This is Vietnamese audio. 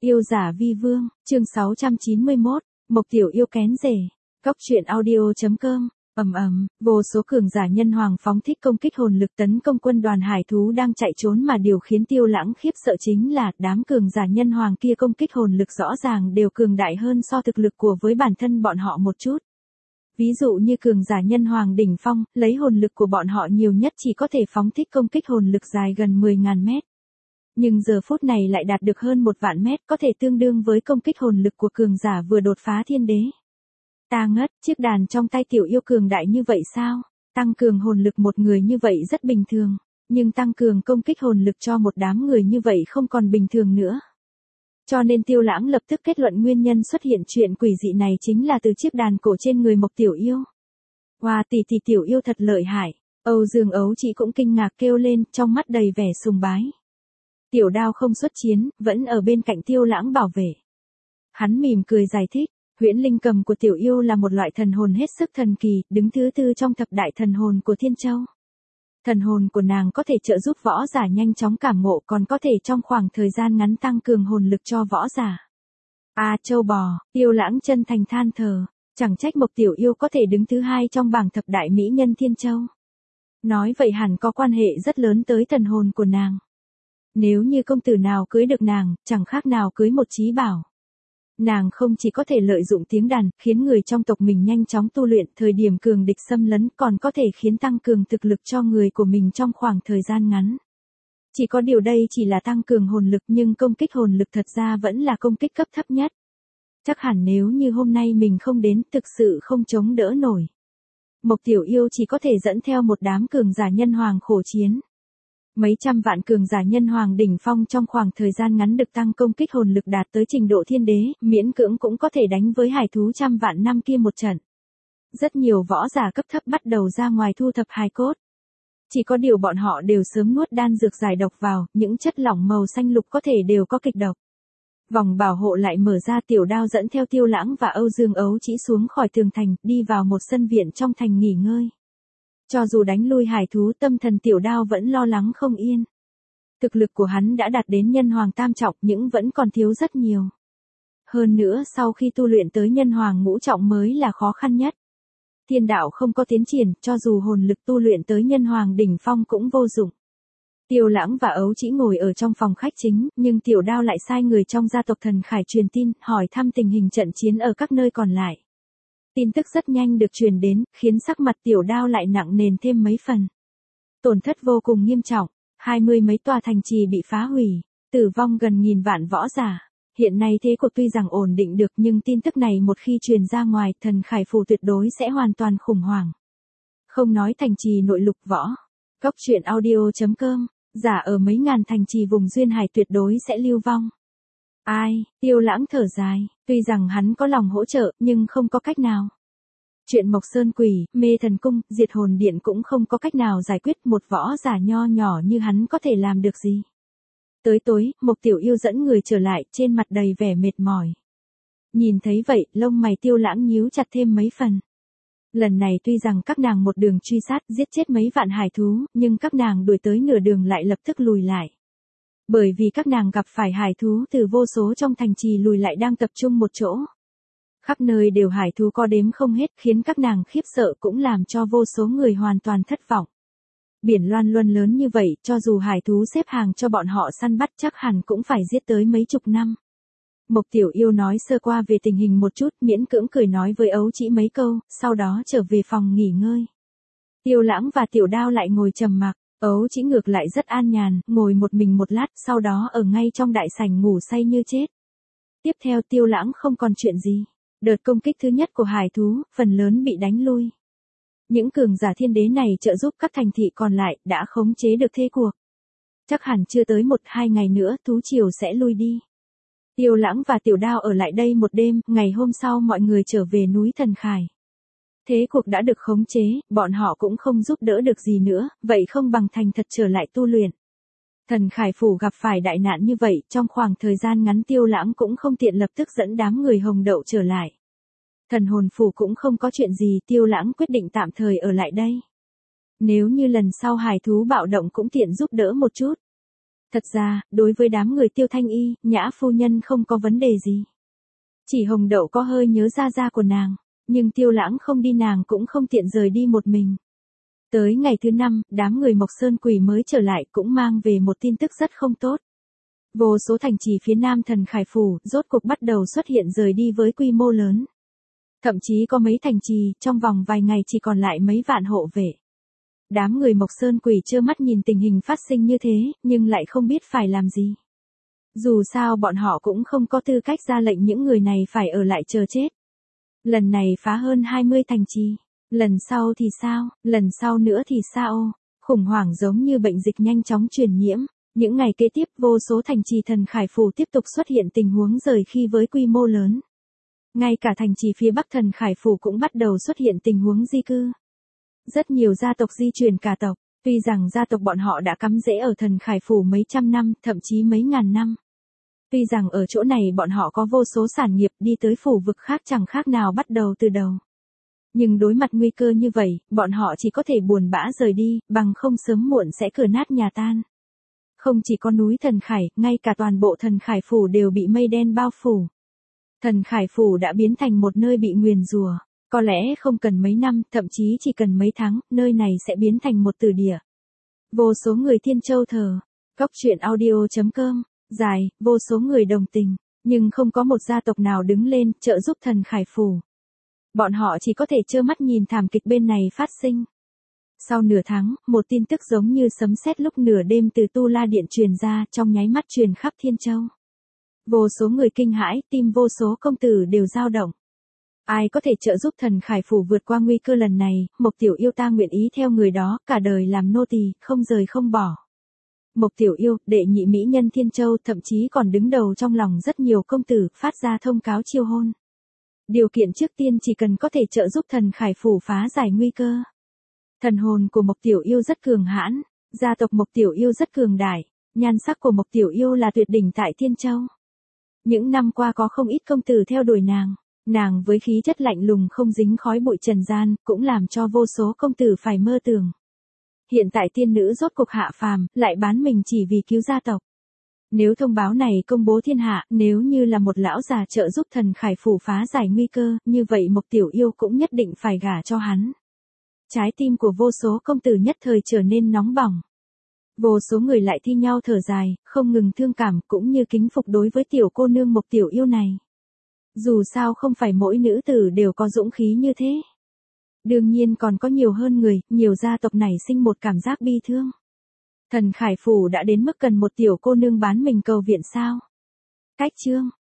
Yêu giả vi vương, chương 691, Mộc Tiểu Yêu kén rể. Góc truyện audio.com. Vô số cường giả nhân hoàng phóng thích công kích hồn lực tấn công quân đoàn hải thú đang chạy trốn, mà điều khiến Tiêu Lãng khiếp sợ chính là đám cường giả nhân hoàng kia công kích hồn lực rõ ràng đều cường đại hơn so thực lực của với bản thân bọn họ một chút. Ví dụ như cường giả nhân hoàng đỉnh phong, lấy hồn lực của bọn họ nhiều nhất chỉ có thể phóng thích công kích hồn lực dài gần 10.000 mét. Nhưng giờ phút này lại đạt được hơn 1 vạn mét, có thể tương đương với công kích hồn lực của cường giả vừa đột phá thiên đế. Ta ngất, chiếc đàn trong tay Tiểu Yêu cường đại như vậy sao? Tăng cường hồn lực một người như vậy rất bình thường, nhưng tăng cường công kích hồn lực cho một đám người như vậy không còn bình thường nữa. Cho nên Tiêu Lãng lập tức kết luận nguyên nhân xuất hiện chuyện quỷ dị này chính là từ chiếc đàn cổ trên người Mộc Tiểu Yêu. Wow, tỷ Tiểu Yêu thật lợi hại. Âu Dương Ấu Chỉ cũng kinh ngạc kêu lên, trong mắt đầy vẻ sùng bái. Tiểu Đao không xuất chiến, vẫn ở bên cạnh Tiêu Lãng bảo vệ. Hắn mỉm cười giải thích, huyễn linh cầm của Tiểu Yêu là một loại thần hồn hết sức thần kỳ, đứng thứ 4 trong thập đại thần hồn của Thiên Châu. Thần hồn của nàng có thể trợ giúp võ giả nhanh chóng cảm ngộ, còn có thể trong khoảng thời gian ngắn tăng cường hồn lực cho võ giả. Châu bò, Tiêu Lãng chân thành than thở, chẳng trách Mộc Tiểu Yêu có thể đứng thứ 2 trong bảng thập đại mỹ nhân Thiên Châu. Nói vậy hẳn có quan hệ rất lớn tới thần hồn của nàng. Nếu như công tử nào cưới được nàng, chẳng khác nào cưới một trí bảo. Nàng không chỉ có thể lợi dụng tiếng đàn, khiến người trong tộc mình nhanh chóng tu luyện, thời điểm cường địch xâm lấn, còn có thể khiến tăng cường thực lực cho người của mình trong khoảng thời gian ngắn. Chỉ có điều đây chỉ là tăng cường hồn lực, nhưng công kích hồn lực thật ra vẫn là công kích cấp thấp nhất. Chắc hẳn nếu như hôm nay mình không đến, thực sự không chống đỡ nổi. Mộc Tiểu Yêu chỉ có thể dẫn theo một đám cường giả nhân hoàng khổ chiến. Mấy trăm vạn cường giả nhân hoàng đỉnh phong trong khoảng thời gian ngắn được tăng công kích hồn lực đạt tới trình độ thiên đế, miễn cưỡng cũng có thể đánh với hải thú trăm vạn năm kia một trận. Rất nhiều võ giả cấp thấp bắt đầu ra ngoài thu thập hài cốt. Chỉ có điều bọn họ đều sớm nuốt đan dược giải độc vào, những chất lỏng màu xanh lục có thể đều có kịch độc. Vòng bảo hộ lại mở ra, Tiểu Đao dẫn theo Tiêu Lãng và Âu Dương Ấu Chỉ xuống khỏi tường thành, đi vào một sân viện trong thành nghỉ ngơi. Cho dù đánh lui hải thú, tâm thần Tiểu Đao vẫn lo lắng không yên. Thực lực của hắn đã đạt đến nhân hoàng tam trọng, nhưng vẫn còn thiếu rất nhiều. Hơn nữa sau khi tu luyện tới nhân hoàng ngũ trọng mới là khó khăn nhất. Thiên đạo không có tiến triển, cho dù hồn lực tu luyện tới nhân hoàng đỉnh phong cũng vô dụng. Tiêu Lãng và Ấu Chỉ ngồi ở trong phòng khách chính, nhưng Tiểu Đao lại sai người trong gia tộc Thần Khải truyền tin, hỏi thăm tình hình trận chiến ở các nơi còn lại. Tin tức rất nhanh được truyền đến, khiến sắc mặt Tiểu Đao lại nặng nề thêm mấy phần. Tổn thất vô cùng nghiêm trọng, 20 mấy tòa thành trì bị phá hủy, tử vong gần 1000 vạn võ giả. Hiện nay thế cục tuy rằng ổn định được, nhưng tin tức này một khi truyền ra ngoài, Thần Khải phủ tuyệt đối sẽ hoàn toàn khủng hoảng. Không nói thành trì nội lục võ. Góc truyện audio.com, giả ở mấy ngàn thành trì vùng duyên hải tuyệt đối sẽ lưu vong. Tiêu Lãng thở dài, tuy rằng hắn có lòng hỗ trợ, nhưng không có cách nào. Chuyện Mộc Sơn Quỷ, Mê Thần Cung, Diệt Hồn Điện cũng không có cách nào giải quyết, một võ giả nho nhỏ như hắn có thể làm được gì. Tới tối, Mộc Tiểu Yêu dẫn người trở lại, trên mặt đầy vẻ mệt mỏi. Nhìn thấy vậy, lông mày Tiêu Lãng nhíu chặt thêm mấy phần. Lần này tuy rằng các nàng một đường truy sát, giết chết mấy vạn hải thú, nhưng các nàng đuổi tới nửa đường lại lập tức lùi lại. Bởi vì các nàng gặp phải hải thú từ vô số trong thành trì lùi lại đang tập trung một chỗ. Khắp nơi đều hải thú có đếm không hết, khiến các nàng khiếp sợ, cũng làm cho vô số người hoàn toàn thất vọng. Biển loan luân lớn như vậy, cho dù hải thú xếp hàng cho bọn họ săn bắt chắc hẳn cũng phải giết tới mấy chục năm. Mộc Tiểu Yêu nói sơ qua về tình hình một chút, miễn cưỡng cười nói với Ấu Chỉ mấy câu, sau đó trở về phòng nghỉ ngơi. Tiêu Lãng và Tiểu Đao lại ngồi trầm mặc. Ấu Chỉ ngược lại rất an nhàn, ngồi một mình một lát, sau đó ở ngay trong đại sảnh ngủ say như chết. Tiếp theo Tiêu Lãng không còn chuyện gì. Đợt công kích thứ nhất của hải thú, phần lớn bị đánh lui. Những cường giả thiên đế này trợ giúp các thành thị còn lại, đã khống chế được thế cuộc. Chắc hẳn chưa tới 1-2 ngày nữa, thú triều sẽ lui đi. Tiêu Lãng và Tiểu Đao ở lại đây một đêm, ngày hôm sau mọi người trở về núi Thần Khải. Thế cuộc đã được khống chế, bọn họ cũng không giúp đỡ được gì nữa, vậy không bằng thành thật trở lại tu luyện. Thần Khải phủ gặp phải đại nạn như vậy, trong khoảng thời gian ngắn Tiêu Lãng cũng không tiện lập tức dẫn đám người Hồng Đậu trở lại. Thần hồn phủ cũng không có chuyện gì, Tiêu Lãng quyết định tạm thời ở lại đây. Nếu như lần sau hải thú bạo động cũng tiện giúp đỡ một chút. Thật ra, đối với đám người Tiêu Thanh Y, Nhã phu nhân không có vấn đề gì. Chỉ Hồng Đậu có hơi nhớ gia gia của nàng, nhưng Tiêu Lãng không đi nàng cũng không tiện rời đi một mình. Tới ngày thứ 5, đám người Mộc Sơn Quỷ mới trở lại cũng mang về một tin tức rất không tốt. Vô số thành trì phía nam Thần Khải Phủ rốt cuộc bắt đầu xuất hiện rời đi với quy mô lớn. Thậm chí có mấy thành trì trong vòng vài ngày chỉ còn lại mấy vạn hộ vệ. Đám người Mộc Sơn Quỷ trơ mắt nhìn tình hình phát sinh như thế, nhưng lại không biết phải làm gì. Dù sao bọn họ cũng không có tư cách ra lệnh những người này phải ở lại chờ chết. Lần này phá hơn 20 thành trì. Lần sau thì sao, lần sau nữa thì sao? Khủng hoảng giống như bệnh dịch nhanh chóng truyền nhiễm. Những ngày kế tiếp vô số thành trì Thần Khải Phủ tiếp tục xuất hiện tình huống rời khi với quy mô lớn. Ngay cả thành trì phía Bắc Thần Khải Phủ cũng bắt đầu xuất hiện tình huống di cư. Rất nhiều gia tộc di chuyển cả tộc, tuy rằng gia tộc bọn họ đã cắm rễ ở Thần Khải Phủ mấy trăm năm, thậm chí mấy ngàn năm. Tuy rằng ở chỗ này bọn họ có vô số sản nghiệp đi tới phủ vực khác chẳng khác nào bắt đầu từ đầu. Nhưng đối mặt nguy cơ như vậy, bọn họ chỉ có thể buồn bã rời đi, bằng không sớm muộn sẽ cửa nát nhà tan. Không chỉ có núi Thần Khải, ngay cả toàn bộ Thần Khải Phủ đều bị mây đen bao phủ. Thần Khải Phủ đã biến thành một nơi bị nguyền rủa. Có lẽ không cần mấy năm, thậm chí chỉ cần mấy tháng, nơi này sẽ biến thành một tử địa. Vô số người Thiên Châu thờ. Góc truyện audio.com. Dài, vô số người đồng tình. Nhưng không có một gia tộc nào đứng lên, trợ giúp Thần Khải Phủ. Bọn họ chỉ có thể trơ mắt nhìn thảm kịch bên này phát sinh. Sau nửa tháng, một tin tức giống như sấm sét lúc nửa đêm từ Tu La Điện truyền ra, trong nháy mắt truyền khắp Thiên Châu. Vô số người kinh hãi, tim vô số công tử đều dao động. Ai có thể trợ giúp Thần Khải Phủ vượt qua nguy cơ lần này? Mộc Tiểu Yêu ta nguyện ý theo người đó, cả đời làm nô tỳ, không rời không bỏ. Mộc Tiểu Yêu, đệ nhị mỹ nhân Thiên Châu, thậm chí còn đứng đầu trong lòng rất nhiều công tử, phát ra thông cáo chiêu hôn. Điều kiện trước tiên chỉ cần có thể trợ giúp Thần Khải Phủ phá giải nguy cơ. Thần hồn của Mộc Tiểu Yêu rất cường hãn, gia tộc Mộc Tiểu Yêu rất cường đại, nhan sắc của Mộc Tiểu Yêu là tuyệt đỉnh tại Thiên Châu. Những năm qua có không ít công tử theo đuổi nàng với khí chất lạnh lùng không dính khói bụi trần gian, cũng làm cho vô số công tử phải mơ tưởng. Hiện tại tiên nữ rốt cuộc hạ phàm, lại bán mình chỉ vì cứu gia tộc. Nếu thông báo này công bố thiên hạ, nếu như là một lão già trợ giúp Thần Khải Phủ phá giải nguy cơ, như vậy Mộc Tiểu Yêu cũng nhất định phải gả cho hắn. Trái tim của vô số công tử nhất thời trở nên nóng bỏng. Vô số người lại thi nhau thở dài, không ngừng thương cảm cũng như kính phục đối với tiểu cô nương Mộc Tiểu Yêu này. Dù sao không phải mỗi nữ tử đều có dũng khí như thế. Đương nhiên còn có nhiều hơn người, nhiều gia tộc nảy sinh một cảm giác bi thương. Thần Khải Phủ đã đến mức cần một tiểu cô nương bán mình cầu viện sao? Cách chương